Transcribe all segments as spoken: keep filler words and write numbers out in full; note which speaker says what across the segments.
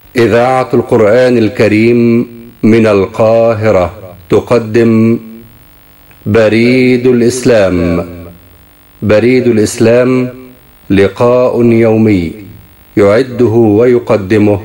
Speaker 1: إذاعة القرآن الكريم من القاهرة تقدم بريد الإسلام. بريد الإسلام لقاء يومي يعده ويقدمه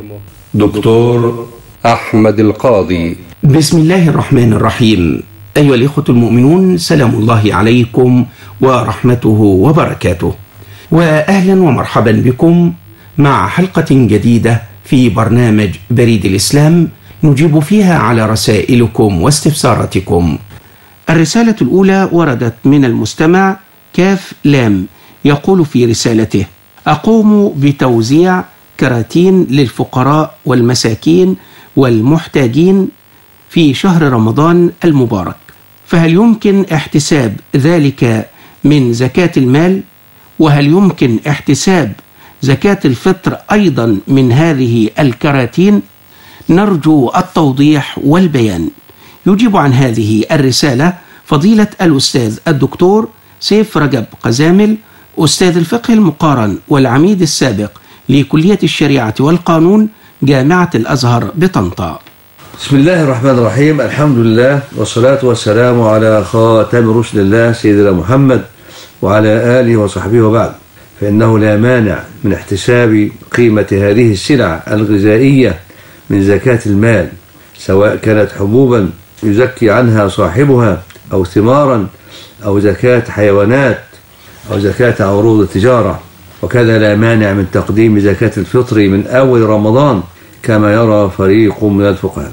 Speaker 1: دكتور أحمد القاضي.
Speaker 2: بسم الله الرحمن الرحيم. أيها الإخوة المؤمنون، سلام الله عليكم ورحمته وبركاته، وأهلا ومرحبا بكم مع حلقة جديدة في برنامج بريد الإسلام نجيب فيها على رسائلكم واستفساراتكم. الرسالة الأولى وردت من المستمع كاف لام، يقول في رسالته: أقوم بتوزيع كراتين للفقراء والمساكين والمحتاجين في شهر رمضان المبارك، فهل يمكن احتساب ذلك من زكاة المال؟ وهل يمكن احتساب زكاة الفطر أيضا من هذه الكراتين؟ نرجو التوضيح والبيان. يجيب عن هذه الرسالة فضيلة الأستاذ الدكتور سيف رجب قزامل، أستاذ الفقه المقارن والعميد السابق لكلية الشريعة والقانون جامعة الأزهر بطنطا.
Speaker 3: بسم الله الرحمن الرحيم. الحمد لله والصلاة والسلام على خاتم رسل الله سيدنا محمد وعلى آله وصحبه وبعد. فإنه لا مانع من احتساب قيمة هذه السلع الغذائية من زكاة المال، سواء كانت حبوبا يزكي عنها صاحبها، أو ثمارا، أو زكاة حيوانات، أو زكاة عروض التجارة. وكذا لا مانع من تقديم زكاة الفطر من أول رمضان كما يرى فريق من الفقهاء،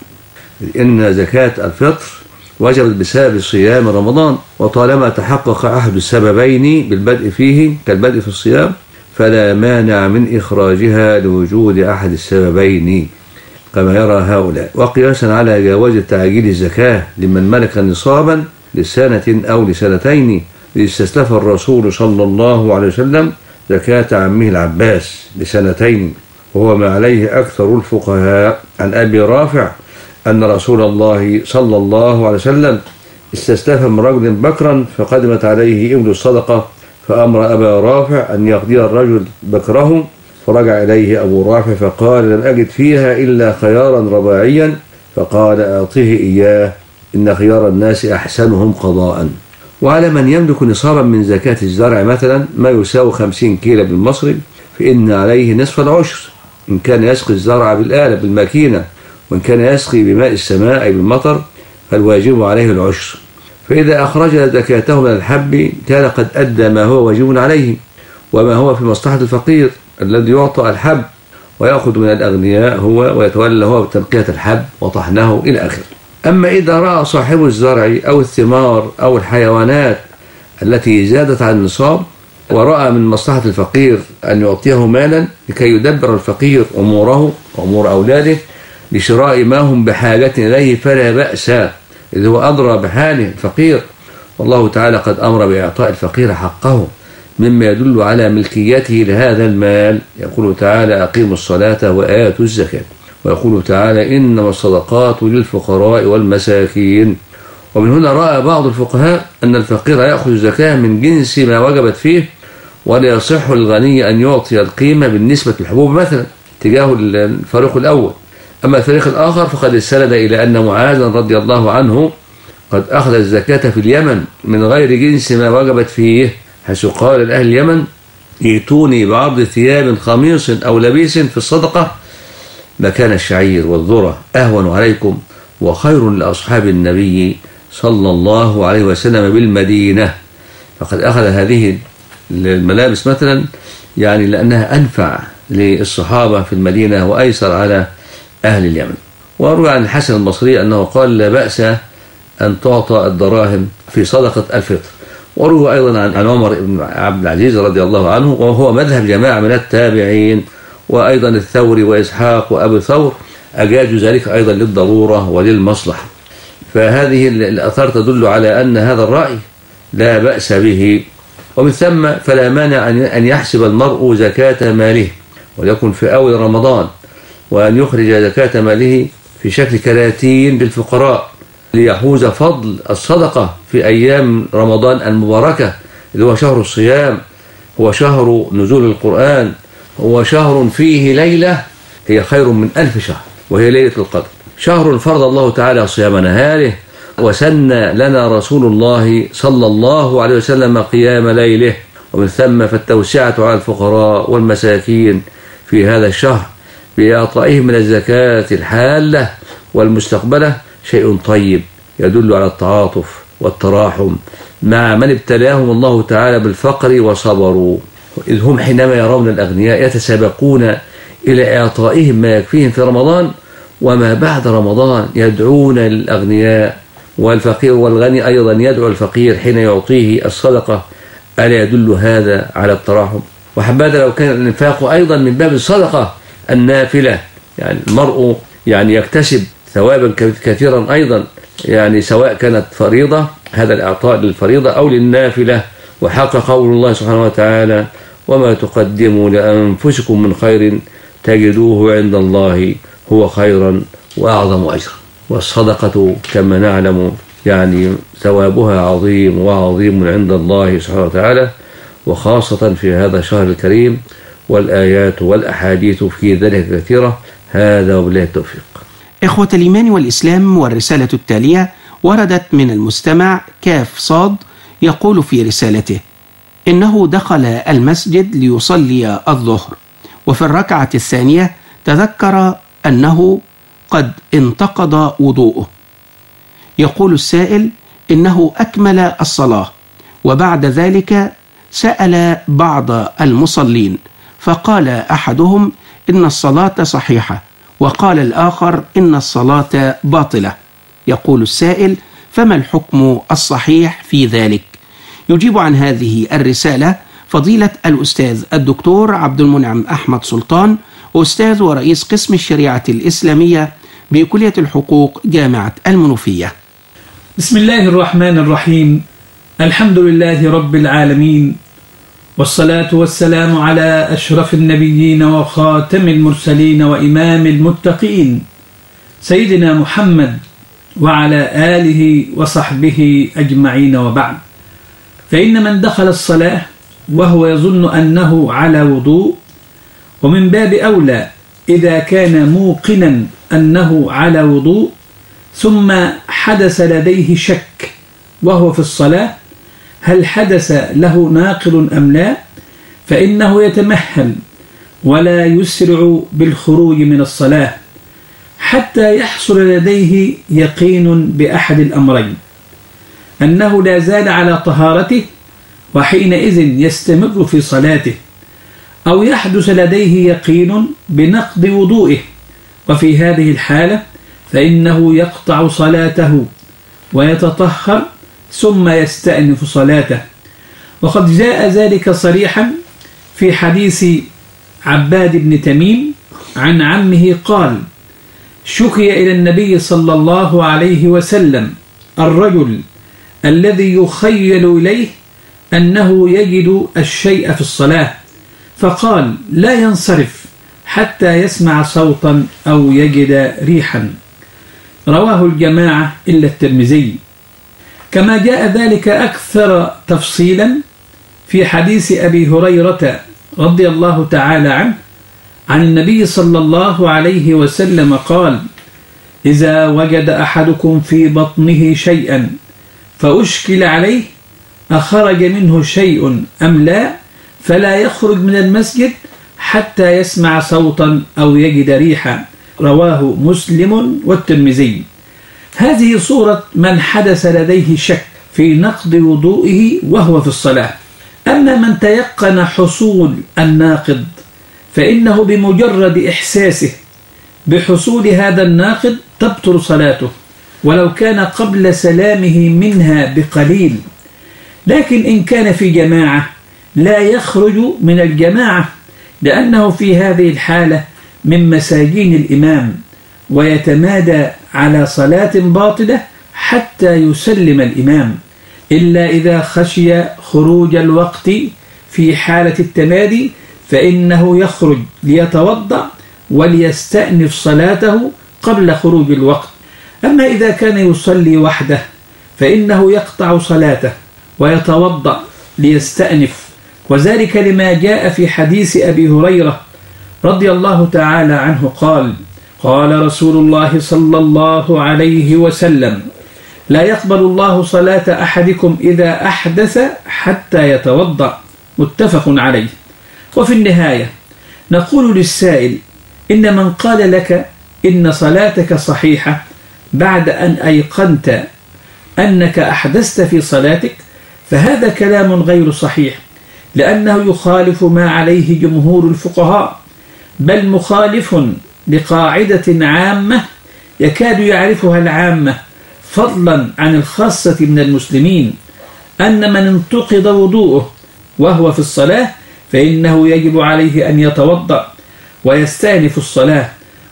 Speaker 3: إن زكاة الفطر وجبت بسبب صيام رمضان، وطالما تحقق أحد السببين بالبدء فيه كالبدء في الصيام فلا مانع من إخراجها لوجود أحد السببين كما يرى هؤلاء. وقياسا على جواز تعجيل الزكاة لمن ملك نصابا لسنة أو لسنتين، استسلف الرسول صلى الله عليه وسلم زكاة عمه العباس لسنتين، وهو ما عليه أكثر الفقهاء. عن أبي رافع أن رسول الله صلى الله عليه وسلم استسلف من رجل بكرا فقدمت عليه إبل الصدقة، فأمر أبا رافع أن يقضي الرجل بكره، فرجع إليه أبو رافع فقال: لم أجد فيها إلا خيارا رباعيا، فقال: أعطيه إياه، إن خيار الناس أحسنهم قضاء. وعلى من يملك نصابا من زكاة الزرع مثلا ما يساوي خمسين كيلو بالمصري، فإن عليه نصف العشر إن كان يسقي الزرع بالآلة بالماكينة، وإن كان يسقي بماء السماء أي بالمطر فالواجب عليه العشر. فإذا أخرج زكاته من الحب كان قد أدى ما هو واجب عليه، وما هو في مصلحة الفقير الذي يعطى الحب ويأخذ من الأغنياء هو ويتولى هو بتنقية الحب وطحنه إلى آخره. أما إذا رأى صاحب الزرع أو الثمار أو الحيوانات التي زادت عن النصاب ورأى من مصلحة الفقير أن يعطيه مالا لكي يدبر الفقير أموره وأمور أولاده لشراء ما هم بحاجة إليه فلا بأس، إذ هو أدرى بحاله الفقير، والله تعالى قد أمر بإعطاء الفقير حقه مما يدل على ملكيته لهذا المال. يقول تعالى: أقيموا الصلاة وآتوا الزكاة. ويقول تعالى: إنما الصدقات للفقراء والمساكين. ومن هنا رأى بعض الفقهاء أن الفقير يأخذ زكاة من جنس ما وجبت فيه، ولا يصح للغني أن يعطي القيمة بالنسبة للحبوب مثلا تجاه الفريق الأول. أما الفريق الآخر فقد استند إلى أن معاذا رضي الله عنه قد أخذ الزكاة في اليمن من غير جنس ما وجبت فيه، حيث قال لأهل اليمن: ائتوني بعرض ثياب خميص أو لبيس في الصدقة مكان الشعير والذرة أهون عليكم وخير لأصحاب النبي صلى الله عليه وسلم بالمدينة. فقد أخذ هذه الملابس مثلا يعني لأنها أنفع للصحابة في المدينة وأيسر على أهل اليمن. وروي عن الحسن البصري أنه قال: لا بأس أن تعطى الدراهم في صدقة الفطر. وروي أيضا عن عمر بن عبد العزيز رضي الله عنه، وهو مذهب جماعة من التابعين، وأيضا الثوري وإسحاق وأبو ثور أجازوا ذلك أيضا للضرورة وللمصلحة. فهذه الآثار تدل على أن هذا الرأي لا بأس به. ومن ثم فلا مانع أن يحسب المرء زكاة ماله وليكن في أول رمضان، وأن يخرج زكاة ماله في شكل كراتين للفقراء ليحوز فضل الصدقة في أيام رمضان المباركة، اللي هو شهر الصيام، هو شهر نزول القرآن، هو شهر فيه ليلة هي خير من ألف شهر، وهي ليلة القدر. شهر فرض الله تعالى صيام نهاره، وسن لنا رسول الله صلى الله عليه وسلم قيام ليله، ومن ثم فالتوسعة على الفقراء والمساكين في هذا الشهر بإعطائهم من الزكاة الحالة والمستقبلة شيء طيب يدل على التعاطف والتراحم مع من ابتلاهم الله تعالى بالفقر وصبروا، إذ هم حينما يرون الأغنياء يتسابقون إلى إعطائهم ما يكفيهم في رمضان، وما بعد رمضان يدعون الأغنياء، والفقير والغني أيضا يدعو الفقير حين يعطيه الصدقة. ألا يدل هذا على التراحم؟ وحبذا لو كان الإنفاق أيضا من باب الصدقة النافلة، يعني المرء يعني يكتسب ثوابا كثيرا أيضا، يعني سواء كانت فريضة، هذا الإعطاء للفريضة أو للنافلة. وحق قول الله سبحانه وتعالى: وما تقدموا لأنفسكم من خير تجدوه عند الله هو خيرا وأعظم أجرا. والصدقة كما نعلم يعني ثوابها عظيم وعظيم عند الله سبحانه وتعالى، وخاصة في هذا الشهر الكريم، والآيات والأحاديث في ذلك كثيرة. هذا وبالله التوفيق.
Speaker 2: إخوة الإيمان والإسلام، والرسالة التالية وردت من المستمع كاف صاد، يقول في رسالته: إنه دخل المسجد ليصلي الظهر، وفي الركعة الثانية تذكر أنه قد انتقض وضوءه. يقول السائل إنه أكمل الصلاة، وبعد ذلك سأل بعض المصلين فقال أحدهم إن الصلاة صحيحة، وقال الآخر إن الصلاة باطلة. يقول السائل: فما الحكم الصحيح في ذلك؟ يجيب عن هذه الرسالة فضيلة الأستاذ الدكتور عبد المنعم أحمد سلطان، أستاذ ورئيس قسم الشريعة الإسلامية بكلية الحقوق جامعة المنوفية.
Speaker 4: بسم الله الرحمن الرحيم. الحمد لله رب العالمين، والصلاة والسلام على أشرف النبيين وخاتم المرسلين وإمام المتقين سيدنا محمد وعلى آله وصحبه أجمعين، وبعد. فإن من دخل الصلاة وهو يظن أنه على وضوء، ومن باب أولى إذا كان موقنا أنه على وضوء ثم حدث لديه شك وهو في الصلاة هل حدث له ناقض أم لا، فإنه يتمهل ولا يسرع بالخروج من الصلاة حتى يحصل لديه يقين بأحد الأمرين: أنه لا زال على طهارته وحينئذ يستمر في صلاته، أو يحدث لديه يقين بنقض وضوئه، وفي هذه الحالة فإنه يقطع صلاته ويتطهر ثم يستأنف صلاته. وقد جاء ذلك صريحا في حديث عباد بن تميم عن عمه قال: شكي إلى النبي صلى الله عليه وسلم الرجل الذي يخيل إليه أنه يجد الشيء في الصلاة، فقال: لا ينصرف حتى يسمع صوتا أو يجد ريحا. رواه الجماعة إلا الترمذي. كما جاء ذلك أكثر تفصيلا في حديث أبي هريرة رضي الله تعالى عنه عن النبي صلى الله عليه وسلم قال: إذا وجد أحدكم في بطنه شيئا فأشكل عليه أخرج منه شيء أم لا، فلا يخرج من المسجد حتى يسمع صوتا أو يجد ريحا. رواه مسلم والترمذي. هذه صورة من حدث لديه شك في نقض وضوئه وهو في الصلاة. أما من تيقن حصول الناقض فإنه بمجرد إحساسه بحصول هذا الناقض تبطل صلاته، ولو كان قبل سلامه منها بقليل. لكن إن كان في جماعة لا يخرج من الجماعة، لأنه في هذه الحالة من مساجين الإمام، ويتمادى على صلاة باطلة حتى يسلم الإمام، إلا إذا خشي خروج الوقت. في حالة التمادي فإنه يخرج ليتوضأ وليستأنف صلاته قبل خروج الوقت. أما إذا كان يصلي وحده فإنه يقطع صلاته ويتوضأ ليستأنف، وذلك لما جاء في حديث أبي هريرة رضي الله تعالى عنه قال: قال رسول الله صلى الله عليه وسلم: لا يقبل الله صلاة أحدكم إذا أحدث حتى يتوضأ. متفق عليه. وفي النهاية نقول للسائل: إن من قال لك إن صلاتك صحيحة بعد أن أيقنت أنك أحدثت في صلاتك، فهذا كلام غير صحيح، لأنه يخالف ما عليه جمهور الفقهاء، بل مخالف لقاعدة عامة يكاد يعرفها العامة فضلا عن الخاصة من المسلمين، أن من انتقض وضوءه وهو في الصلاة فإنه يجب عليه أن يتوضأ ويستأنف الصلاة.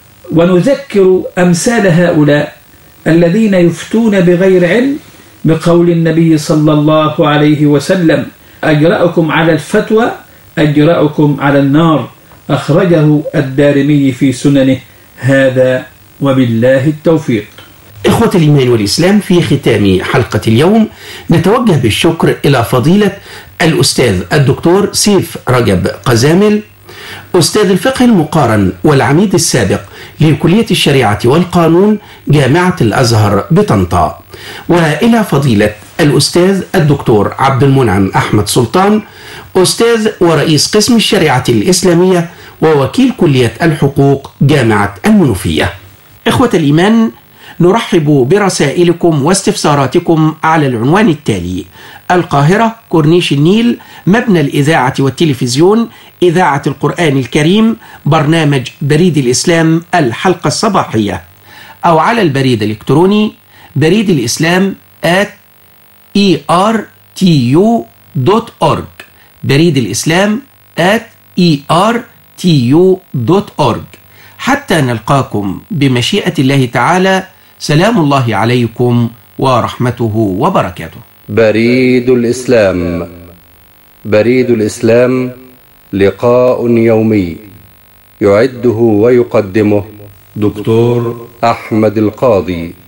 Speaker 4: ونذكر أمثال هؤلاء الذين يفتون بغير علم بقول النبي صلى الله عليه وسلم: أجرأكم على الفتوى أجرأكم على النار. أخرجه الدارمي في سننه. هذا وبالله التوفيق.
Speaker 2: إخوة الإيمان والإسلام، في ختام حلقة اليوم نتوجه بالشكر إلى فضيلة الأستاذ الدكتور سيف رجب قزامل، أستاذ الفقه المقارن والعميد السابق لكلية الشريعة والقانون جامعة الأزهر بطنطا، وإلى فضيلة الأستاذ الدكتور عبد المنعم أحمد سلطان، أستاذ ورئيس قسم الشريعة الإسلامية ووكيل كلية الحقوق جامعة المنوفية. إخوة الإيمان، نرحب برسائلكم واستفساراتكم على العنوان التالي: القاهرة، كورنيش النيل، مبنى الإذاعة والتلفزيون، إذاعة القرآن الكريم، برنامج بريد الإسلام الحلقة الصباحية، أو على البريد الإلكتروني بريد الإسلام آت إي آر تي يو دوت أورج، بريد الإسلام آت إي آر تي يو دوت أورج. حتى نلقاكم بمشيئة الله تعالى، سلام الله عليكم ورحمته وبركاته.
Speaker 1: بريد الإسلام. بريد الإسلام لقاء يومي يعده ويقدمه دكتور أحمد القاضي.